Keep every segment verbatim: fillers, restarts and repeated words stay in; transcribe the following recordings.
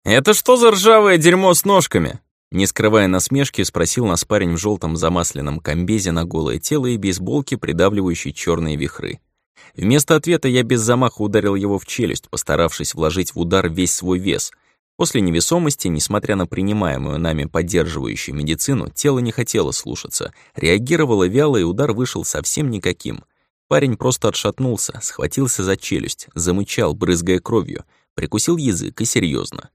«Это что за ржавое дерьмо с ножками?» Не скрывая насмешки, спросил нас парень в желтом замасленном комбезе на голое тело и бейсболке, придавливающей черные вихры. Вместо ответа я без замаха ударил его в челюсть, постаравшись вложить в удар весь свой вес. После невесомости, несмотря на принимаемую нами поддерживающую медицину, тело не хотело слушаться, реагировало вяло, и удар вышел совсем никаким. Парень просто отшатнулся, схватился за челюсть, замычал, брызгая кровью, прикусил язык и серьезно.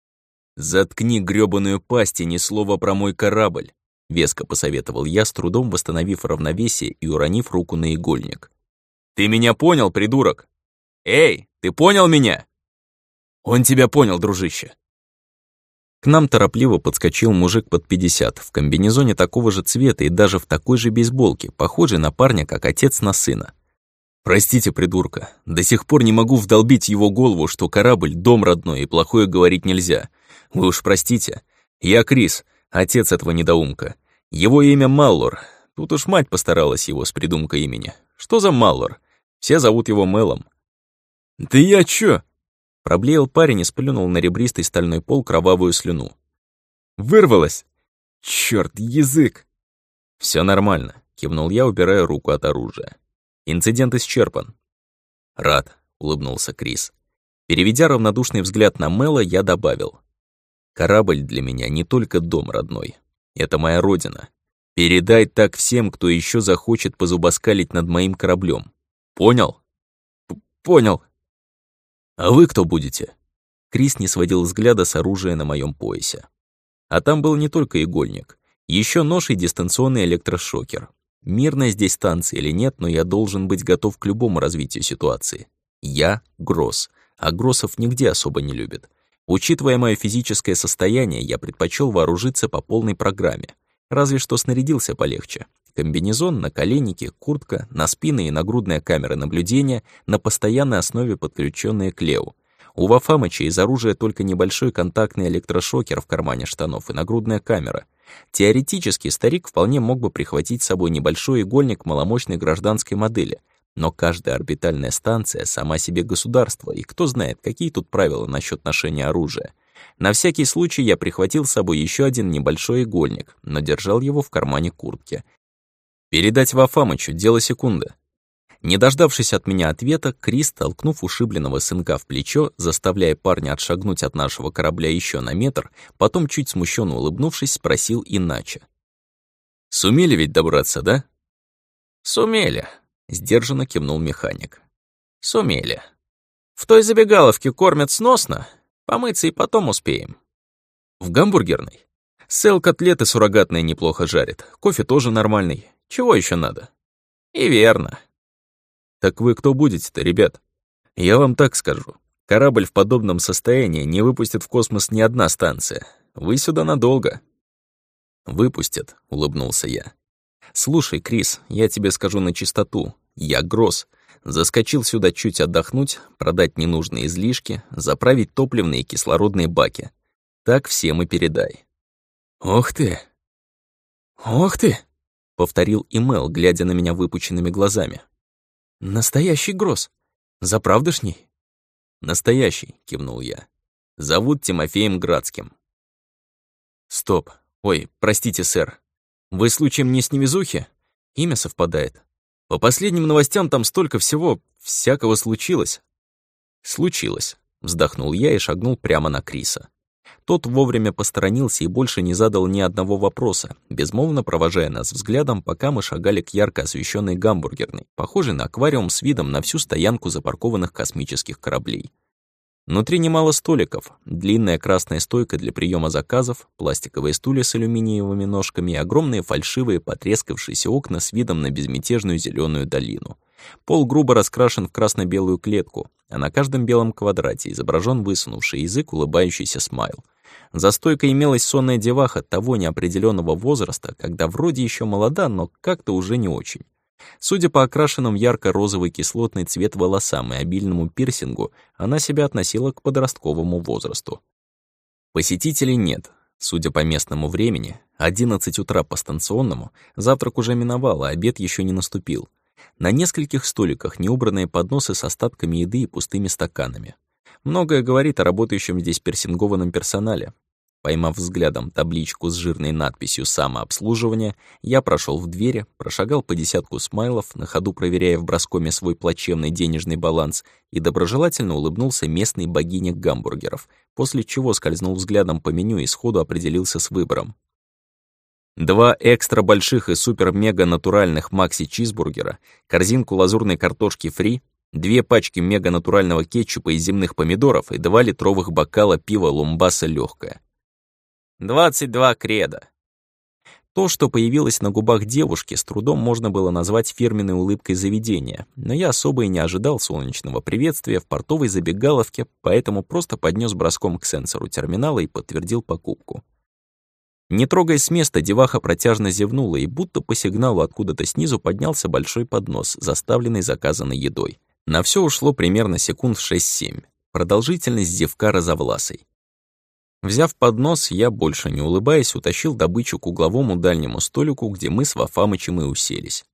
«Заткни грёбаную пасть и ни слова про мой корабль», — веско посоветовал я, с трудом восстановив равновесие и уронив руку на игольник. «Ты меня понял, придурок? Эй, ты понял меня?» «Он тебя понял, дружище». К нам торопливо подскочил мужик под пятьдесят, в комбинезоне такого же цвета и даже в такой же бейсболке, похожий на парня, как отец на сына. «Простите, придурка, до сих пор не могу вдолбить его голову, что корабль — дом родной и плохое говорить нельзя. Вы уж простите. Я Крис, отец этого недоумка. Его имя Маллор. Тут уж мать постаралась его с придумкой имени. Что за Маллор? Все зовут его Мэлом». «Да я чё?» Проблеял парень и сплюнул на ребристый стальной пол кровавую слюну. «Вырвалось! Чёрт, язык!» «Всё нормально», — кивнул я, убирая руку от оружия. «Инцидент исчерпан». «Рад», — улыбнулся Крис. Переведя равнодушный взгляд на Мэла, я добавил. «Корабль для меня не только дом родной. Это моя родина. Передай так всем, кто еще захочет позубоскалить над моим кораблем. Понял?» П «Понял». «А вы кто будете?» Крис не сводил взгляда с оружия на моем поясе. А там был не только игольник. Еще нож и дистанционный электрошокер. Мирная здесь станция или нет, но я должен быть готов к любому развитию ситуации. Я — Гросс, а Гроссов нигде особо не любят. Учитывая мое физическое состояние, я предпочел вооружиться по полной программе. Разве что снарядился полегче. Комбинезон, наколенники, куртка, на спины и нагрудная камера наблюдения, на постоянной основе подключенные к Лео. У Вафамыча из оружия только небольшой контактный электрошокер в кармане штанов и нагрудная камера. Теоретически старик вполне мог бы прихватить с собой небольшой игольник маломощной гражданской модели, но каждая орбитальная станция сама себе государство, и кто знает, какие тут правила насчет ношения оружия. На всякий случай я прихватил с собой еще один небольшой игольник, но держал его в кармане куртки. Передать Вафамычу — дело секунды. Не дождавшись от меня ответа, Крис, толкнув ушибленного сынка в плечо, заставляя парня отшагнуть от нашего корабля еще на метр, потом, чуть смущенно улыбнувшись, спросил иначе. «Сумели ведь добраться, да?» «Сумели», — сдержанно кивнул механик. «Сумели. В той забегаловке кормят сносно, помыться и потом успеем». «В гамбургерной? Сэл котлеты суррогатные неплохо жарит, кофе тоже нормальный. Чего еще надо?» «И верно». «Так вы кто будете-то, ребят? Я вам так скажу. Корабль в подобном состоянии не выпустит в космос ни одна станция. Вы сюда надолго». «Выпустят», — улыбнулся я. «Слушай, Крис, я тебе скажу на чистоту. Я Гросс. Заскочил сюда чуть отдохнуть, продать ненужные излишки, заправить топливные и кислородные баки. Так всем и передай». «Ох ты! Ох ты!» — повторил Имел, глядя на меня выпученными глазами. «Настоящий Гросс. Заправдышний?» «Настоящий», — кивнул я. «Зовут Тимофеем Градским». «Стоп. Ой, простите, сэр. Вы случаем не с невезухи? Имя совпадает. По последним новостям там столько всего, всякого случилось». «Случилось», — вздохнул я и шагнул прямо на Криса. Тот вовремя посторонился и больше не задал ни одного вопроса, безмолвно провожая нас взглядом, пока мы шагали к ярко освещенной гамбургерной, похожей на аквариум с видом на всю стоянку запаркованных космических кораблей. Внутри немало столиков, длинная красная стойка для приема заказов, пластиковые стулья с алюминиевыми ножками и огромные фальшивые потрескавшиеся окна с видом на безмятежную зеленую долину. Пол грубо раскрашен в красно-белую клетку, а на каждом белом квадрате изображен высунувший язык улыбающийся смайл. За стойкой имелась сонная деваха того неопределенного возраста, когда вроде еще молода, но как-то уже не очень. Судя по окрашенным в ярко-розовый кислотный цвет волосам и обильному пирсингу, она себя относила к подростковому возрасту. Посетителей нет. Судя по местному времени, одиннадцать утра по станционному, завтрак уже миновал, а обед еще не наступил. На нескольких столиках неубранные подносы с остатками еды и пустыми стаканами. Многое говорит о работающем здесь персингованном персонале. Поймав взглядом табличку с жирной надписью «Самообслуживание», я прошел в двери, прошагал по десятку смайлов, на ходу проверяя в броскоме свой плачевный денежный баланс, и доброжелательно улыбнулся местной богине гамбургеров, после чего скользнул взглядом по меню и сходу определился с выбором. Два экстра больших и супер-мега-натуральных макси-чизбургера, корзинку лазурной картошки фри, две пачки мега-натурального кетчупа и земных помидоров и два литровых бокала пива «Лумбаса легкое». двадцать два кредо. То, что появилось на губах девушки, с трудом можно было назвать фирменной улыбкой заведения, но я особо и не ожидал солнечного приветствия в портовой забегаловке, поэтому просто поднес броском к сенсору терминала и подтвердил покупку. Не трогаясь с места, деваха протяжно зевнула, и будто по сигналу откуда-то снизу поднялся большой поднос, заставленный заказанной едой. На все ушло примерно секунд шесть-семь. Продолжительность зевка розовласой. Взяв поднос, я, больше не улыбаясь, утащил добычу к угловому дальнему столику, где мы с Вафамычем и уселись.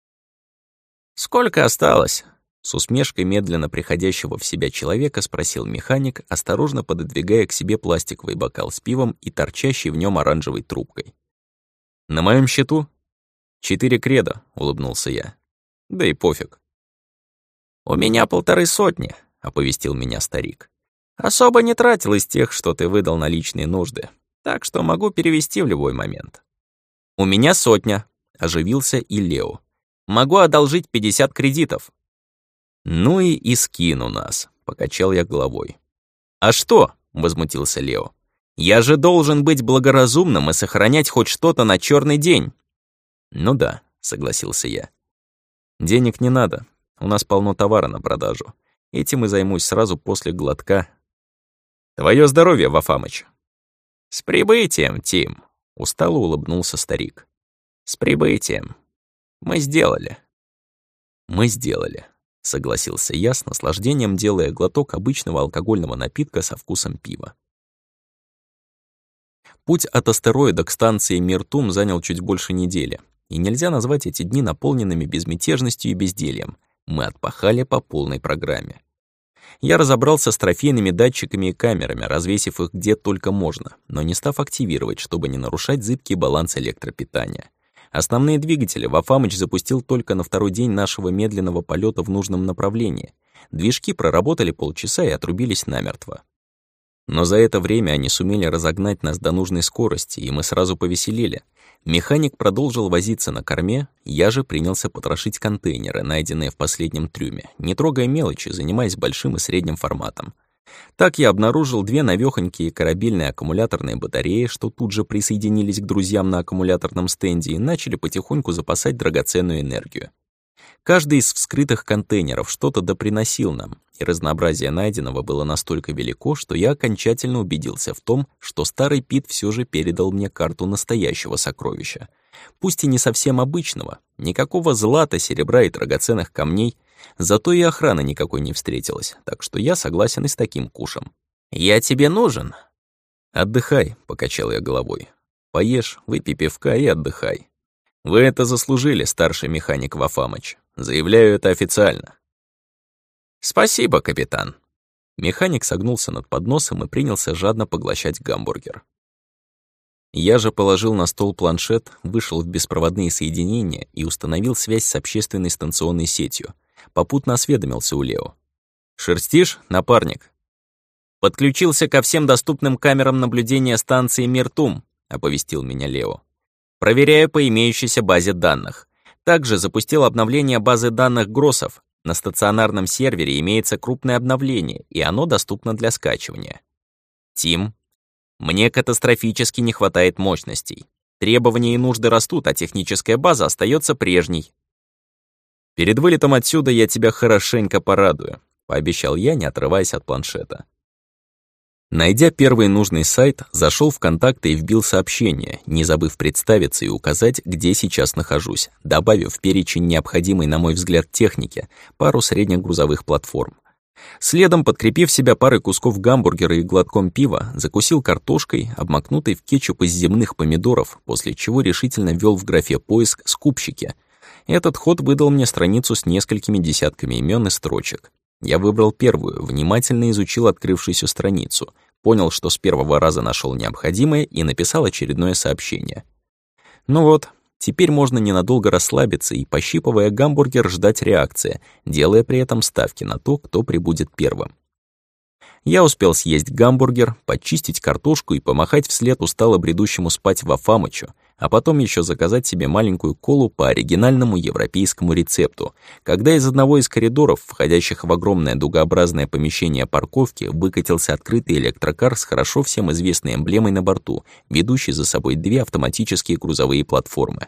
«Сколько осталось?» С усмешкой медленно приходящего в себя человека спросил механик, осторожно пододвигая к себе пластиковый бокал с пивом и торчащий в нем оранжевой трубкой. «На моем счету?» «Четыре кредо», — улыбнулся я. «Да и пофиг». «У меня полторы сотни», — оповестил меня старик. «Особо не тратил из тех, что ты выдал на личные нужды, так что могу перевести в любой момент». «У меня сотня», — оживился и Лео. «Могу одолжить пятьдесят кредитов». «Ну и искин у нас», — покачал я головой. «А что?» — возмутился Лео. «Я же должен быть благоразумным и сохранять хоть что-то на черный день». «Ну да», — согласился я. «Денег не надо, у нас полно товара на продажу. Этим и займусь сразу после глотка». «Твое здоровье, Вафамыч!» «С прибытием, Тим!» — устало улыбнулся старик. «С прибытием. Мы сделали». «Мы сделали», — согласился я, с наслаждением делая глоток обычного алкогольного напитка со вкусом пива. Путь от астероида к станции Миртум занял чуть больше недели, и нельзя назвать эти дни наполненными безмятежностью и бездельем. Мы отпахали по полной программе. Я разобрался с трофейными датчиками и камерами, развесив их где только можно, но не став активировать, чтобы не нарушать зыбкий баланс электропитания. Основные двигатели Вафамыч запустил только на второй день нашего медленного полета в нужном направлении. Движки проработали полчаса и отрубились намертво. Но за это время они сумели разогнать нас до нужной скорости, и мы сразу повеселели. Механик продолжил возиться на корме, я же принялся потрошить контейнеры, найденные в последнем трюме, не трогая мелочи, занимаясь большим и средним форматом. Так я обнаружил две навёхонькие корабельные аккумуляторные батареи, что тут же присоединились к друзьям на аккумуляторном стенде и начали потихоньку запасать драгоценную энергию. Каждый из вскрытых контейнеров что-то доприносил нам, и разнообразие найденного было настолько велико, что я окончательно убедился в том, что старый Пит все же передал мне карту настоящего сокровища. Пусть и не совсем обычного, никакого злата, серебра и драгоценных камней, зато и охраны никакой не встретилось, так что я согласен и с таким кушем. «Я тебе нужен?» «Отдыхай», — покачал я головой. «Поешь, выпей пивка и отдыхай. Вы это заслужили, старший механик Вафамыч. Заявляю это официально». «Спасибо, капитан». Механик согнулся над подносом и принялся жадно поглощать гамбургер. Я же положил на стол планшет, вышел в беспроводные соединения и установил связь с общественной станционной сетью. Попутно осведомился у Лео. «Шерстишь, напарник?» «Подключился ко всем доступным камерам наблюдения станции Миртум», — оповестил меня Лео. «Проверяю по имеющейся базе данных. Также запустил обновление базы данных Гроссов. На стационарном сервере имеется крупное обновление, и оно доступно для скачивания. Тим, мне катастрофически не хватает мощностей. Требования и нужды растут, а техническая база остается прежней». «Перед вылетом отсюда я тебя хорошенько порадую», — пообещал я, не отрываясь от планшета. Найдя первый нужный сайт, зашел в контакты и вбил сообщение, не забыв представиться и указать, где сейчас нахожусь, добавив в перечень необходимой, на мой взгляд, техники пару средних грузовых платформ. Следом, подкрепив себя парой кусков гамбургера и глотком пива, закусил картошкой, обмакнутой в кетчуп из земных помидоров, после чего решительно ввел в графе «Поиск» скупщики. Этот ход выдал мне страницу с несколькими десятками имен и строчек. Я выбрал первую, внимательно изучил открывшуюся страницу, понял, что с первого раза нашел необходимое и написал очередное сообщение. Ну вот, теперь можно ненадолго расслабиться и, пощипывая гамбургер, ждать реакции, делая при этом ставки на то, кто прибудет первым. Я успел съесть гамбургер, почистить картошку и помахать вслед устало бредущему спать Вафамычу, а потом еще заказать себе маленькую колу по оригинальному европейскому рецепту, когда из одного из коридоров, входящих в огромное дугообразное помещение парковки, выкатился открытый электрокар с хорошо всем известной эмблемой на борту, ведущий за собой две автоматические грузовые платформы.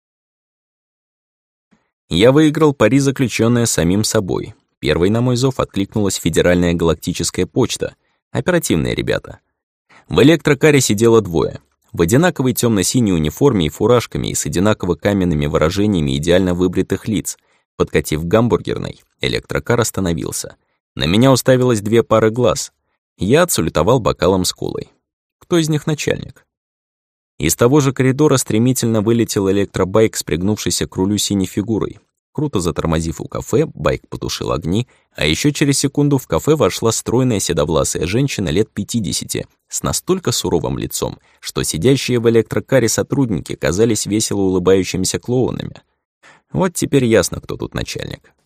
Я выиграл пари, заключенное самим собой. Первой на мой зов откликнулась Федеральная галактическая почта. Оперативные ребята. В электрокаре сидело двое. В одинаковой темно-синей униформе и фуражками и с одинаково каменными выражениями идеально выбритых лиц. Подкатив к гамбургерной, электрокар остановился. На меня уставилось две пары глаз. Я отсалютовал бокалом с колой. Кто из них начальник? Из того же коридора стремительно вылетел электробайк с пригнувшейся к рулю синей фигурой. Круто затормозив у кафе, байк потушил огни, а еще через секунду в кафе вошла стройная седовласая женщина лет пятидесяти с настолько суровым лицом, что сидящие в электрокаре сотрудники казались весело улыбающимися клоунами. Вот теперь ясно, кто тут начальник.